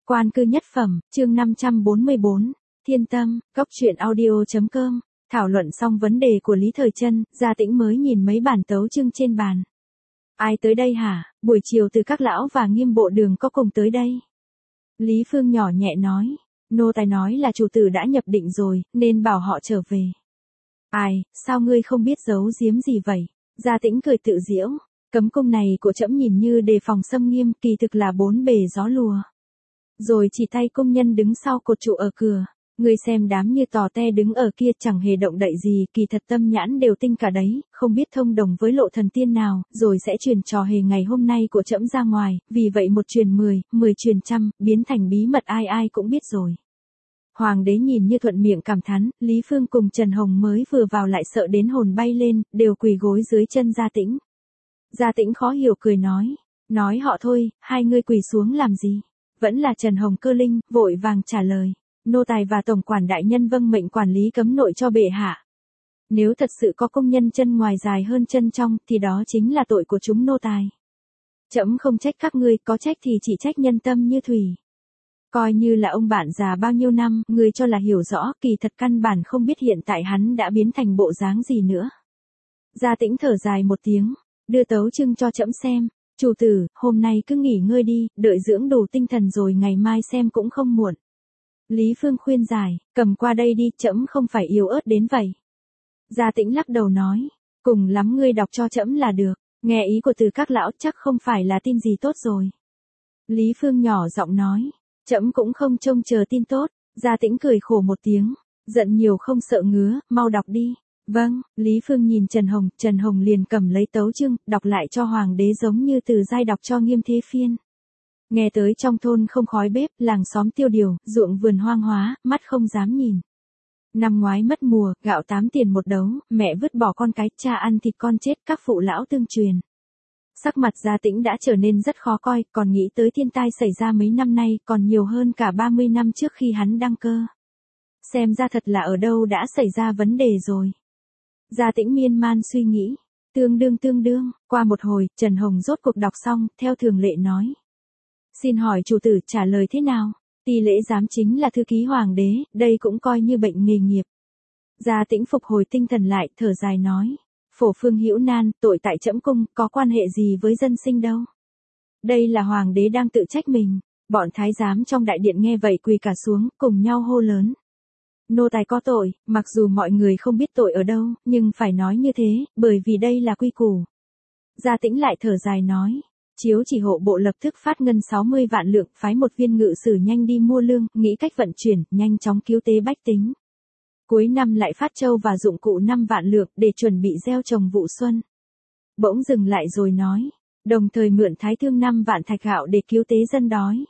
Quan cư nhất phẩm, chương 544, Thiên Tâm, Cốc truyện audio.com. Thảo luận xong vấn đề của Lý Thời Trân, Gia Tĩnh mới nhìn mấy bản tấu chương trên bàn. Ai tới đây hả? Buổi chiều từ các lão và Nghiêm bộ đường có cùng tới đây. Lý Phương nhỏ nhẹ nói. Nô tài nói là chủ tử đã nhập định rồi, nên bảo họ trở về. Ai, sao ngươi không biết giấu giếm gì vậy? Gia Tĩnh cười tự giễu. Cấm cung này của trẫm nhìn như đề phòng xâm nghiêm, kỳ thực là bốn bề gió lùa. Rồi chỉ tay công nhân đứng sau cột trụ ở cửa. Ngươi xem đám như tò te đứng ở kia chẳng hề động đậy gì, kỳ thật tâm nhãn đều tinh cả đấy, không biết thông đồng với lộ thần tiên nào, rồi sẽ truyền trò hề ngày hôm nay của trẫm ra ngoài, vì vậy một truyền 10, 10 truyền trăm, biến thành bí mật ai ai cũng biết rồi. Hoàng đế nhìn như thuận miệng cảm thán, Lý Phương cùng Trần Hồng mới vừa vào lại sợ đến hồn bay lên, đều quỳ gối dưới chân Gia Tĩnh. Gia Tĩnh khó hiểu cười nói họ thôi, hai ngươi quỳ xuống làm gì? Vẫn là Trần Hồng cơ linh, vội vàng trả lời. Nô tài và tổng quản đại nhân vâng mệnh quản lý cấm nội cho bệ hạ. Nếu thật sự có công nhân chân ngoài dài hơn chân trong, thì đó chính là tội của chúng nô tài. Trẫm không trách các ngươi, có trách thì chỉ trách nhân tâm như thủy. Coi như là ông bạn già bao nhiêu năm, ngươi cho là hiểu rõ, kỳ thật căn bản không biết hiện tại hắn đã biến thành bộ dáng gì nữa. Gia Tĩnh thở dài một tiếng, đưa tấu chương cho trẫm xem. Chủ tử, hôm nay cứ nghỉ ngơi đi, đợi dưỡng đủ tinh thần rồi ngày mai xem cũng không muộn. Lý Phương khuyên giải, cầm qua đây đi, trẫm không phải yếu ớt đến vậy. Gia Tĩnh lắc đầu nói, cùng lắm ngươi đọc cho trẫm là được, nghe ý của từ các lão chắc không phải là tin gì tốt rồi. Lý Phương nhỏ giọng nói, trẫm cũng không trông chờ tin tốt. Gia Tĩnh cười khổ một tiếng, giận nhiều không sợ ngứa, mau đọc đi. Vâng, Lý Phương nhìn Trần Hồng liền cầm lấy tấu chương, đọc lại cho hoàng đế giống như từ giai đọc cho Nghiêm Thế Phiên. Nghe tới trong thôn không khói bếp, làng xóm tiêu điều, ruộng vườn hoang hóa, mắt không dám nhìn. Năm ngoái mất mùa, gạo 8 tiền một đấu, mẹ vứt bỏ con cái, cha ăn thịt con chết, các phụ lão tương truyền. Sắc mặt Gia Tĩnh đã trở nên rất khó coi, còn nghĩ tới thiên tai xảy ra mấy năm nay, còn nhiều hơn cả 30 năm trước khi hắn đăng cơ. Xem ra thật là ở đâu đã xảy ra vấn đề rồi. Gia Tĩnh miên man suy nghĩ. Tương đương, qua một hồi, Trần Hồng rốt cuộc đọc xong, theo thường lệ nói. Xin hỏi chủ tử trả lời thế nào? Ti lễ giám chính là thư ký hoàng đế, đây cũng coi như bệnh nghề nghiệp. Gia Tĩnh phục hồi tinh thần lại, thở dài nói. Phổ phương hữu nan, tội tại trẫm cung, có quan hệ gì với dân sinh đâu. Đây là hoàng đế đang tự trách mình. Bọn thái giám trong đại điện nghe vậy quỳ cả xuống, cùng nhau hô lớn. Nô tài có tội, mặc dù mọi người không biết tội ở đâu, nhưng phải nói như thế, bởi vì đây là quy củ. Gia Tĩnh lại thở dài nói. Chiếu chỉ hộ bộ lập tức phát ngân 60 vạn lượng, phái một viên ngự sử nhanh đi mua lương, nghĩ cách vận chuyển, nhanh chóng cứu tế bách tính. Cuối năm lại phát châu và dụng cụ 5 vạn lượng, để chuẩn bị gieo trồng vụ xuân. Bỗng dừng lại rồi nói. Đồng thời mượn thái thương 5 vạn thạch gạo để cứu tế dân đói.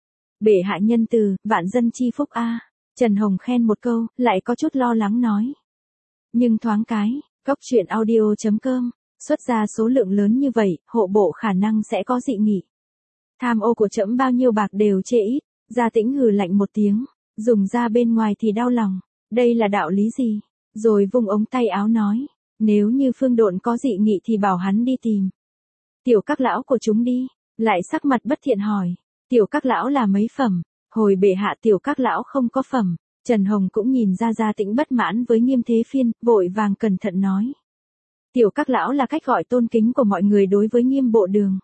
Bệ hạ nhân từ, vạn dân chi phúc a. Trần Hồng khen một câu, lại có chút lo lắng nói. Nhưng thoáng cái, Cốc truyện audio.com, xuất ra số lượng lớn như vậy, hộ bộ khả năng sẽ có dị nghị. Tham ô của trẫm bao nhiêu bạc đều chê ít. Gia Tĩnh hừ lạnh một tiếng, dùng ra bên ngoài thì đau lòng. Đây là đạo lý gì? Rồi vung ống tay áo nói. Nếu như Phương Độn có dị nghị thì bảo hắn đi tìm tiểu các lão của chúng đi. Lại sắc mặt bất thiện hỏi. Tiểu các lão là mấy phẩm? Hồi bệ hạ tiểu các lão không có phẩm. Trần Hồng cũng nhìn ra Gia Tĩnh bất mãn với Nghiêm Thế Phiên, vội vàng cẩn thận nói. Tiểu các lão là cách gọi tôn kính của mọi người đối với Nghiêm bộ đường.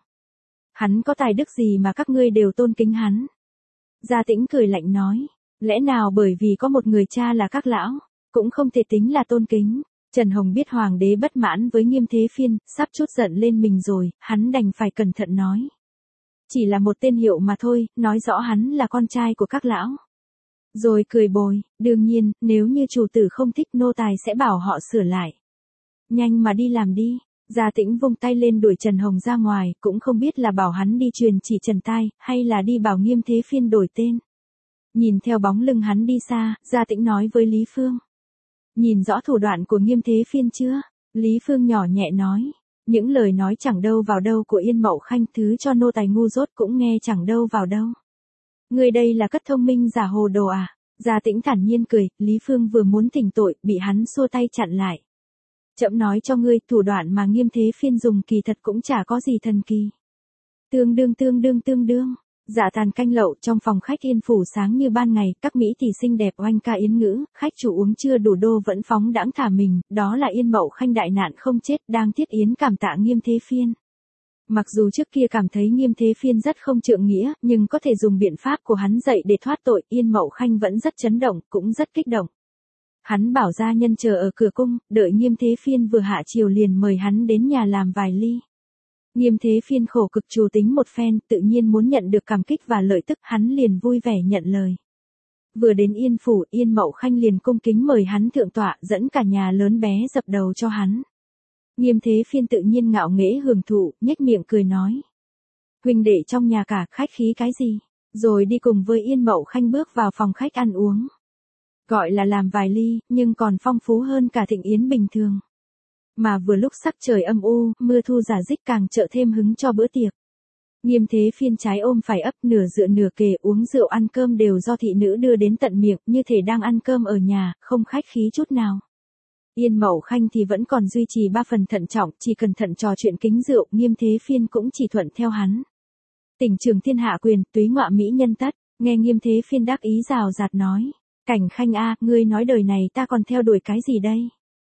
Hắn có tài đức gì mà các ngươi đều tôn kính hắn? Gia Tĩnh cười lạnh nói. Lẽ nào bởi vì có một người cha là các lão, cũng không thể tính là tôn kính. Trần Hồng biết hoàng đế bất mãn với Nghiêm Thế Phiên, sắp chút giận lên mình rồi, hắn đành phải cẩn thận nói. Chỉ là một tên hiệu mà thôi, nói rõ hắn là con trai của các lão. Rồi cười bồi, đương nhiên, nếu như chủ tử không thích nô tài sẽ bảo họ sửa lại. Nhanh mà đi làm đi. Gia Tĩnh vung tay lên đuổi Trần Hồng ra ngoài, cũng không biết là bảo hắn đi truyền chỉ Trần Tai, hay là đi bảo Nghiêm Thế Phiên đổi tên. Nhìn theo bóng lưng hắn đi xa, Gia Tĩnh nói với Lý Phương. Nhìn rõ thủ đoạn của Nghiêm Thế Phiên chưa? Lý Phương nhỏ nhẹ nói. Những lời nói chẳng đâu vào đâu của Yên Mậu Khanh thứ cho nô tài ngu dốt cũng nghe chẳng đâu vào đâu. Người đây là cất thông minh giả hồ đồ à? Gia Tĩnh thản nhiên cười, Lý Phương vừa muốn thỉnh tội, bị hắn xua tay chặn lại. Trẫm nói cho ngươi, thủ đoạn mà Nghiêm Thế Phiên dùng kỳ thật cũng chả có gì thần kỳ. Tương đương. Dạ tàn canh lậu trong phòng khách Yên Phủ sáng như ban ngày, các mỹ tỷ xinh đẹp oanh ca yến ngữ, khách chủ uống chưa đủ đô vẫn phóng đãng thả mình, đó là Yên Mậu Khanh đại nạn không chết đang thiết yến cảm tạ Nghiêm Thế Phiên. Mặc dù trước kia cảm thấy Nghiêm Thế Phiên rất không trượng nghĩa, nhưng có thể dùng biện pháp của hắn dạy để thoát tội, Yên Mậu Khanh vẫn rất chấn động, cũng rất kích động. Hắn bảo gia nhân chờ ở cửa cung, đợi Nghiêm Thế Phiên vừa hạ triều liền mời hắn đến nhà làm vài ly. Nghiêm Thế Phiên khổ cực chủ tính một phen, tự nhiên muốn nhận được cảm kích và lợi tức, hắn liền vui vẻ nhận lời. Vừa đến Yên Phủ, Yên Mậu Khanh liền cung kính mời hắn thượng tọa, dẫn cả nhà lớn bé dập đầu cho hắn. Nghiêm Thế Phiên tự nhiên ngạo nghễ hưởng thụ, nhếch miệng cười nói. Huynh đệ trong nhà cả, khách khí cái gì? Rồi đi cùng với Yên Mậu Khanh bước vào phòng khách ăn uống. Gọi là làm vài ly, nhưng còn phong phú hơn cả thịnh yến bình thường. Mà vừa lúc sắc trời âm u, mưa thu giả dích càng trợ thêm hứng cho bữa tiệc. Nghiêm Thế Phiên trái ôm phải ấp, nửa dựa nửa kề, uống rượu ăn cơm đều do thị nữ đưa đến tận miệng, như thể đang ăn cơm ở nhà, không khách khí chút nào. Yên Mậu Khanh thì vẫn còn duy trì 3 phần thận trọng, chỉ cẩn thận trò chuyện kính rượu, Nghiêm Thế Phiên cũng chỉ thuận theo hắn. Tỉnh trường thiên hạ quyền, túy ngọa mỹ nhân tất, nghe Nghiêm Thế Phiên đắc ý rào rạt nói. Cảnh Khanh a, ngươi nói đời này ta còn theo đuổi cái gì đây?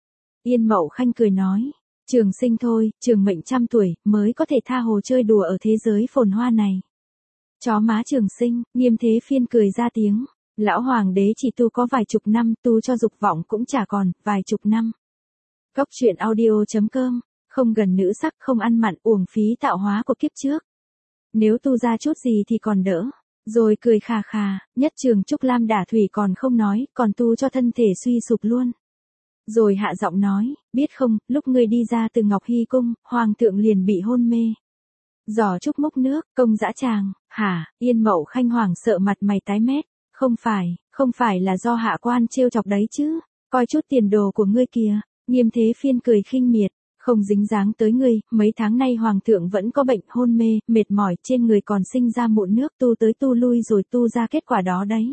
Yên Mậu Khanh cười nói. Trường sinh thôi, trường mệnh trăm tuổi, mới có thể tha hồ chơi đùa ở thế giới phồn hoa này. Chó má Trường Sinh, Nghiêm Thế Phiên cười ra tiếng. Lão hoàng đế chỉ tu có vài chục năm, tu cho dục vọng cũng chả còn, vài chục năm. Góc truyện audio.com, không gần nữ sắc không ăn mặn uổng phí tạo hóa của kiếp trước. Nếu tu ra chút gì thì còn đỡ. Rồi cười khà khà, nhất trường Trúc Lam đả thủy còn không nói, còn tu cho thân thể suy sụp luôn. Rồi hạ giọng nói, biết không, lúc ngươi đi ra từ Ngọc Hy Cung, hoàng thượng liền bị hôn mê. Giỏ Trúc múc nước, công dã tràng, hả, Yên Mậu Khanh hoàng sợ mặt mày tái mét. Không phải là do hạ quan trêu chọc đấy chứ, coi chút tiền đồ của ngươi kìa. Nghiêm Thế Phiên cười khinh miệt, không dính dáng tới ngươi, mấy tháng nay hoàng thượng vẫn có bệnh hôn mê, mệt mỏi, trên người còn sinh ra mụn nước, tu tới tu lui rồi tu ra kết quả đó đấy.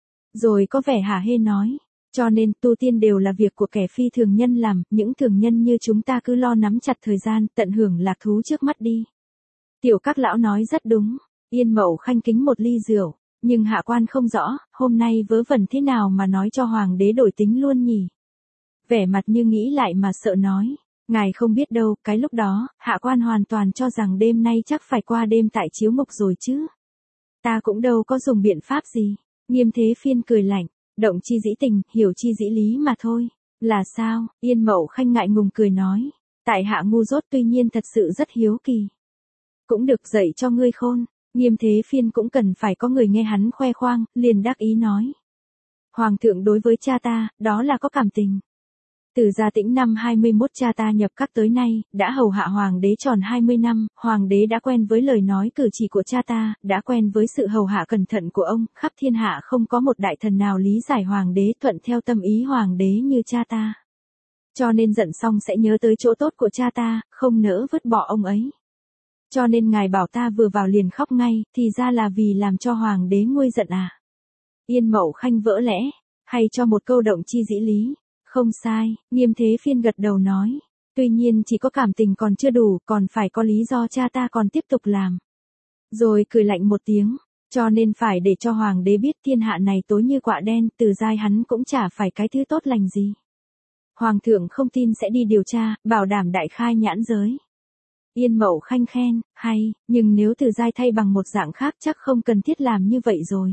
Rồi có vẻ hả hê nói, cho nên tu tiên đều là việc của kẻ phi thường nhân làm, những thường nhân như chúng ta cứ lo nắm chặt thời gian, tận hưởng lạc thú trước mắt đi. Tiểu các lão nói rất đúng, Yên Mậu Khanh kính một ly rượu. Nhưng hạ quan không rõ, hôm nay vớ vẩn thế nào mà nói cho hoàng đế đổi tính luôn nhỉ? Vẻ mặt như nghĩ lại mà sợ nói. Ngài không biết đâu, cái lúc đó, hạ quan hoàn toàn cho rằng đêm nay chắc phải qua đêm tại chiếu mục rồi chứ. Ta cũng đâu có dùng biện pháp gì. Nghiêm Thế Phiên cười lạnh, động chi dĩ tình, hiểu chi dĩ lý mà thôi. Là sao? Yên Mậu Khanh ngại ngùng cười nói. Tại hạ ngu dốt tuy nhiên thật sự rất hiếu kỳ. Cũng được dạy cho ngươi khôn. Nghiêm Thế Phiên cũng cần phải có người nghe hắn khoe khoang, liền đắc ý nói. Hoàng thượng đối với cha ta, đó là có cảm tình. Từ Gia Tĩnh năm 21 cha ta nhập các tới nay, đã hầu hạ hoàng đế tròn 20 năm, hoàng đế đã quen với lời nói cử chỉ của cha ta, đã quen với sự hầu hạ cẩn thận của ông, khắp thiên hạ không có một đại thần nào lý giải hoàng đế thuận theo tâm ý hoàng đế như cha ta. Cho nên giận xong sẽ nhớ tới chỗ tốt của cha ta, không nỡ vứt bỏ ông ấy. Cho nên ngài bảo ta vừa vào liền khóc ngay, thì ra là vì làm cho hoàng đế nguôi giận à. Yên Mậu Khanh vỡ lẽ, hay cho một câu động chi dĩ lý. Không sai, Nghiêm Thế Phiên gật đầu nói. Tuy nhiên chỉ có cảm tình còn chưa đủ, còn phải có lý do cha ta còn tiếp tục làm. Rồi cười lạnh một tiếng, cho nên phải để cho hoàng đế biết thiên hạ này tối như quạ đen, từ giai hắn cũng chả phải cái thứ tốt lành gì. Hoàng thượng không tin sẽ đi điều tra, bảo đảm đại khai nhãn giới. Yên Mậu Khanh khen, hay, nhưng nếu từ giai thay bằng một dạng khác chắc không cần thiết làm như vậy rồi.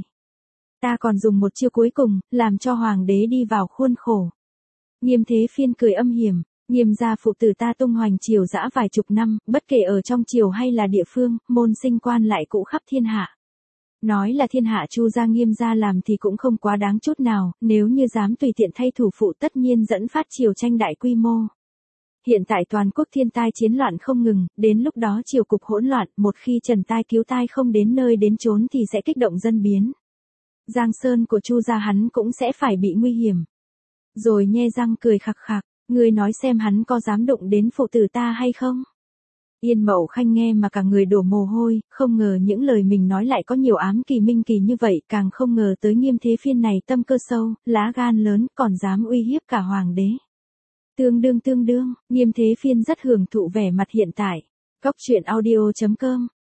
Ta còn dùng một chiêu cuối cùng, làm cho hoàng đế đi vào khuôn khổ. Nghiêm Thế Phiên cười âm hiểm, Nghiêm gia phụ tử ta tung hoành triều dã vài chục năm, bất kể ở trong triều hay là địa phương, môn sinh quan lại cũ khắp thiên hạ. Nói là thiên hạ Chu gia Nghiêm gia làm thì cũng không quá đáng chút nào, nếu như dám tùy tiện thay thủ phụ tất nhiên dẫn phát triều tranh đại quy mô. Hiện tại toàn quốc thiên tai chiến loạn không ngừng, đến lúc đó triều cục hỗn loạn, một khi trần tai cứu tai không đến nơi đến chốn thì sẽ kích động dân biến. Giang sơn của Chu gia hắn cũng sẽ phải bị nguy hiểm. Rồi nhe răng cười khặc khặc, ngươi nói xem hắn có dám đụng đến phụ tử ta hay không? Yên Mậu Khanh nghe mà cả người đổ mồ hôi, không ngờ những lời mình nói lại có nhiều ám kỳ minh kỳ như vậy, càng không ngờ tới Nghiêm Thế Phiên này tâm cơ sâu, lá gan lớn, còn dám uy hiếp cả hoàng đế. Tương đương, Nghiêm Thế Phiên rất hưởng thụ vẻ mặt hiện tại. Góc truyện audio.com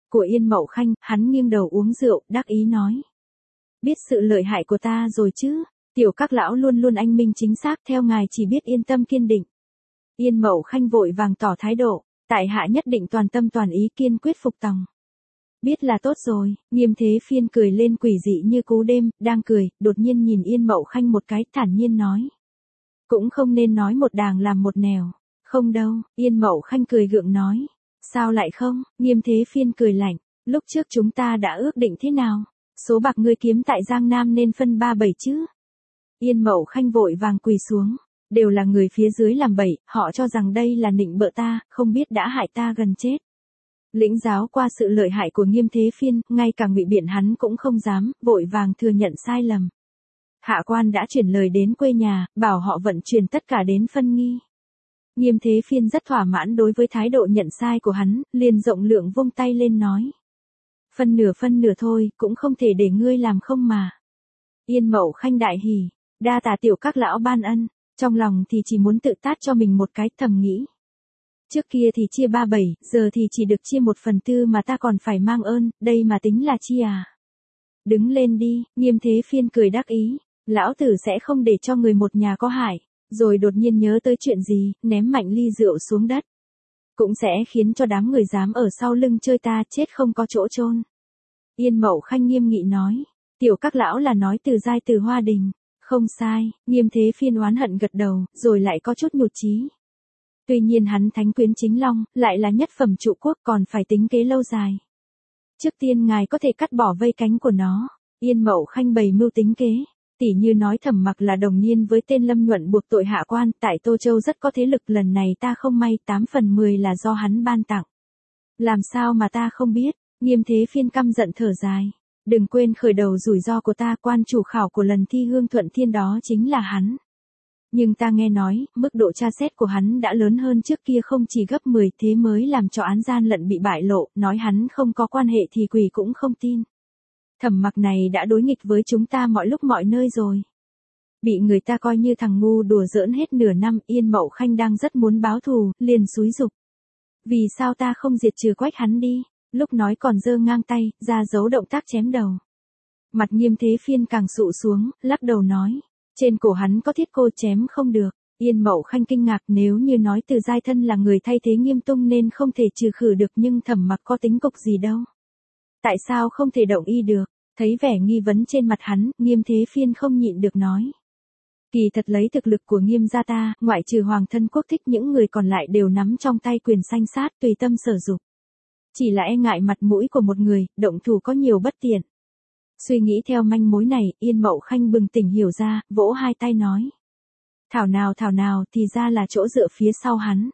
của Yên Mậu Khanh, hắn nghiêng đầu uống rượu, đắc ý nói. Biết sự lợi hại của ta rồi chứ, tiểu các lão luôn luôn anh minh chính xác, theo ngài chỉ biết yên tâm kiên định. Yên Mậu Khanh vội vàng tỏ thái độ, tại hạ nhất định toàn tâm toàn ý kiên quyết phục tòng. Biết là tốt rồi, Nghiêm Thế Phiên cười lên quỷ dị như cú đêm, đang cười, đột nhiên nhìn Yên Mậu Khanh một cái, thản nhiên nói. Cũng không nên nói một đàng làm một nẻo. Không đâu, Yên Mậu Khanh cười gượng nói. Sao lại không? Nghiêm Thế Phiên cười lạnh. Lúc trước chúng ta đã ước định thế nào? Số bạc ngươi kiếm tại Giang Nam nên phân 3/7 chứ? Yên Mậu Khanh vội vàng quỳ xuống. Đều là người phía dưới làm bậy, họ cho rằng đây là nịnh bợ ta, không biết đã hại ta gần chết. Lĩnh giáo qua sự lợi hại của Nghiêm Thế Phiên, ngay cả ngụy biện hắn cũng không dám, vội vàng thừa nhận sai lầm. Hạ quan đã chuyển lời đến quê nhà, bảo họ vận chuyển tất cả đến phân nghi. Nghiêm Thế Phiên rất thỏa mãn đối với thái độ nhận sai của hắn, liền rộng lượng vung tay lên nói. Phân nửa thôi, cũng không thể để ngươi làm không mà. Yên Mậu Khanh đại hỉ, đa tạ tiểu các lão ban ân, trong lòng thì chỉ muốn tự tát cho mình một cái, thầm nghĩ. Trước kia thì chia 3/7, giờ thì chỉ được chia 1/4 mà ta còn phải mang ơn, đây mà tính là chi à? Đứng lên đi, Nghiêm Thế Phiên cười đắc ý, lão tử sẽ không để cho người một nhà có hại, rồi đột nhiên nhớ tới chuyện gì, ném mạnh ly rượu xuống đất. Cũng sẽ khiến cho đám người dám ở sau lưng chơi ta chết không có chỗ chôn. Yên Mậu Khanh nghiêm nghị nói, tiểu các lão là nói từ giai từ Hoa Đình, không sai, Nghiêm Thế Phiên oán hận gật đầu, rồi lại có chút nhụt chí. Tuy nhiên hắn thánh quyến chính long, lại là nhất phẩm trụ quốc còn phải tính kế lâu dài. Trước tiên ngài có thể cắt bỏ vây cánh của nó. Yên Mậu Khanh bày mưu tính kế. Tỷ như nói Thẩm Mặc là đồng niên với tên Lâm Nhuận buộc tội hạ quan, tại Tô Châu rất có thế lực, lần này ta không may 8/10 là do hắn ban tặng. Làm sao mà ta không biết, Nghiêm Thế Phiên căm giận thở dài. Đừng quên khởi đầu rủi ro của ta, quan chủ khảo của lần thi Hương Thuận Thiên đó chính là hắn. Nhưng ta nghe nói, mức độ tra xét của hắn đã lớn hơn trước kia không chỉ gấp 10, thế mới làm cho án gian lận bị bại lộ, nói hắn không có quan hệ thì quỷ cũng không tin. Thẩm Mặc này đã đối nghịch với chúng ta mọi lúc mọi nơi rồi. Bị người ta coi như thằng ngu đùa giỡn hết nửa năm, Yên Mậu Khanh đang rất muốn báo thù, liền xúi giục. Vì sao ta không diệt trừ quách hắn đi, lúc nói còn giơ ngang tay, ra dấu động tác chém đầu. Mặt Nghiêm Thế Phiên càng sụ xuống, lắc đầu nói. Trên cổ hắn có thiết cô chém không được. Yên Mậu Khanh kinh ngạc, nếu như nói Từ Giai Thân là người thay thế Nghiêm Tung nên không thể trừ khử được, nhưng Thẩm Mặc có tính cục gì đâu. Tại sao không thể động y được? Thấy vẻ nghi vấn trên mặt hắn, Nghiêm Thế Phiên không nhịn được nói. Kỳ thật lấy thực lực của Nghiêm gia ta, ngoại trừ Hoàng Thân Quốc Thích, những người còn lại đều nắm trong tay quyền sanh sát tùy tâm sở dục. Chỉ là e ngại mặt mũi của một người, động thủ có nhiều bất tiện. Suy nghĩ theo manh mối này, Yên Mậu Khanh bừng tỉnh hiểu ra, vỗ hai tay nói. Thảo nào, thì ra là chỗ dựa phía sau hắn.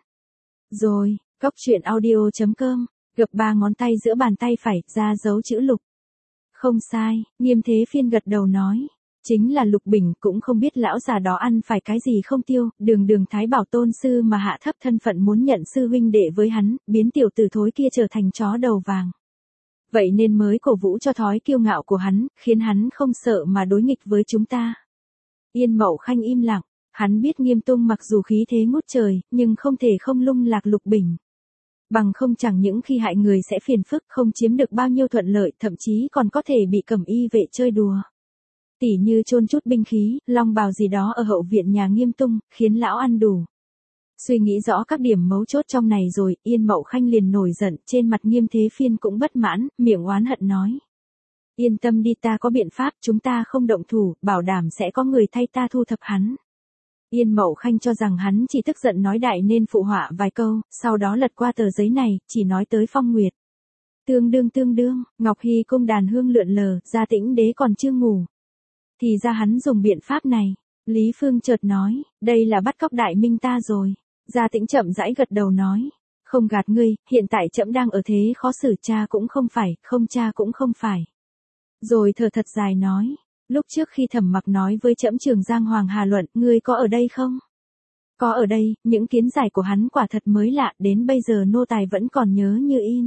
Rồi, Cóc Truyện Audio.com, gập 3 ngón tay giữa bàn tay phải, ra dấu chữ Lục. Không sai, Nghiêm Thế Phiên gật đầu nói. Chính là Lục Bình, cũng không biết lão già đó ăn phải cái gì không tiêu, đường Thái Bảo tôn sư mà hạ thấp thân phận muốn nhận sư huynh đệ với hắn, biến tiểu tử thối kia trở thành chó đầu vàng. Vậy nên mới cổ vũ cho thói kiêu ngạo của hắn, khiến hắn không sợ mà đối nghịch với chúng ta. Yên Mậu Khanh im lặng, hắn biết Nghiêm Tung mặc dù khí thế ngút trời, nhưng không thể không lung lạc Lục Bình. Bằng không chẳng những khi hại người sẽ phiền phức, không chiếm được bao nhiêu thuận lợi, thậm chí còn có thể bị cẩm y vệ chơi đùa. Tỉ như chôn chút binh khí, long bào gì đó ở hậu viện nhà Nghiêm Tung, khiến lão ăn đủ. Suy nghĩ rõ các điểm mấu chốt trong này rồi, Yên Mậu Khanh liền nổi giận, trên mặt Nghiêm Thế Phiên cũng bất mãn, miệng oán hận nói. Yên tâm đi, ta có biện pháp, chúng ta không động thủ, bảo đảm sẽ có người thay ta thu thập hắn. Yên Mậu Khanh cho rằng hắn chỉ tức giận nói đại nên phụ họa vài câu, sau đó lật qua tờ giấy này, chỉ nói tới Phong Nguyệt. Tương đương, Ngọc Hy cung đàn hương lượn lờ, Gia Tĩnh đế còn chưa ngủ. Thì ra hắn dùng biện pháp này. Lý Phương chợt nói, đây là bắt cóc đại minh ta rồi. Gia Tĩnh chậm rãi gật đầu nói, không gạt ngươi, hiện tại trẫm đang ở thế khó xử, cha cũng không phải, không cha cũng không phải. Rồi thở thật dài nói, lúc trước khi Thẩm Mặc nói với trẫm Trường Giang Hoàng Hà luận, ngươi có ở đây không? Có ở đây, những kiến giải của hắn quả thật mới lạ, đến bây giờ nô tài vẫn còn nhớ như in.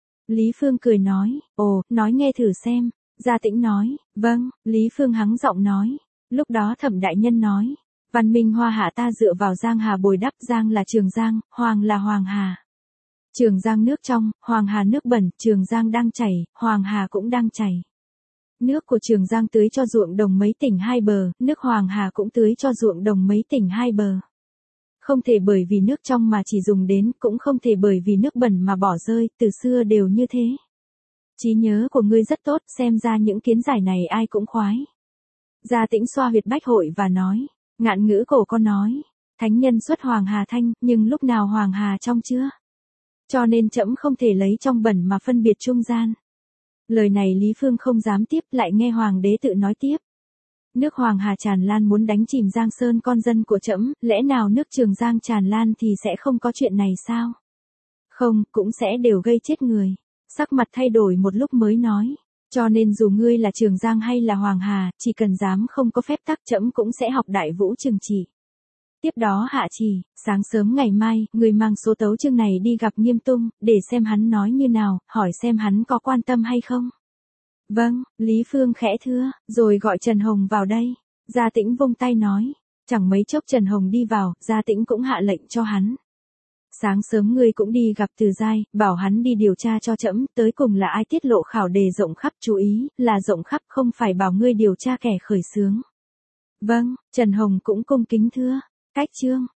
Lý Phương cười nói, ồ, nói nghe thử xem. Gia Tĩnh nói, vâng, Lý Phương hắng giọng nói. Lúc đó Thẩm đại nhân nói, văn minh Hoa Hạ ta dựa vào Giang Hà bồi đắp, Giang là Trường Giang, Hoàng là Hoàng Hà. Trường Giang nước trong, Hoàng Hà nước bẩn, Trường Giang đang chảy, Hoàng Hà cũng đang chảy. Nước của Trường Giang tưới cho ruộng đồng mấy tỉnh hai bờ, nước Hoàng Hà cũng tưới cho ruộng đồng mấy tỉnh hai bờ. Không thể bởi vì nước trong mà chỉ dùng đến, cũng không thể bởi vì nước bẩn mà bỏ rơi, từ xưa đều như thế. Trí nhớ của ngươi rất tốt, xem ra những kiến giải này ai cũng khoái. Gia Tĩnh xoa huyệt bách hội và nói, ngạn ngữ cổ có nói, thánh nhân xuất Hoàng Hà thanh, nhưng lúc nào Hoàng Hà trong chưa? Cho nên trẫm không thể lấy trong bẩn mà phân biệt trung gian. Lời này Lý Phương không dám tiếp, lại nghe Hoàng đế tự nói tiếp. Nước Hoàng Hà tràn lan muốn đánh chìm Giang Sơn con dân của trẫm, lẽ nào nước Trường Giang tràn lan thì sẽ không có chuyện này sao? Không, cũng sẽ đều gây chết người. Sắc mặt thay đổi một lúc mới nói. Cho nên dù ngươi là Trường Giang hay là Hoàng Hà, chỉ cần dám không có phép tắc trẫm cũng sẽ học đại vũ trừng trị. Tiếp đó hạ chỉ, sáng sớm ngày mai, người mang số tấu chương này đi gặp Nghiêm Tung, để xem hắn nói như nào, hỏi xem hắn có quan tâm hay không. Vâng, Lý Phương khẽ thưa, rồi gọi Trần Hồng vào đây. Gia Tĩnh vung tay nói, chẳng mấy chốc Trần Hồng đi vào, Gia Tĩnh cũng hạ lệnh cho hắn. Sáng sớm ngươi cũng đi gặp Từ Giai, bảo hắn đi điều tra cho trẫm, tới cùng là ai tiết lộ khảo đề rộng khắp, chú ý, là rộng khắp không phải bảo ngươi điều tra kẻ khởi xướng. Vâng, Trần Hồng cũng cung kính thưa. Cách chương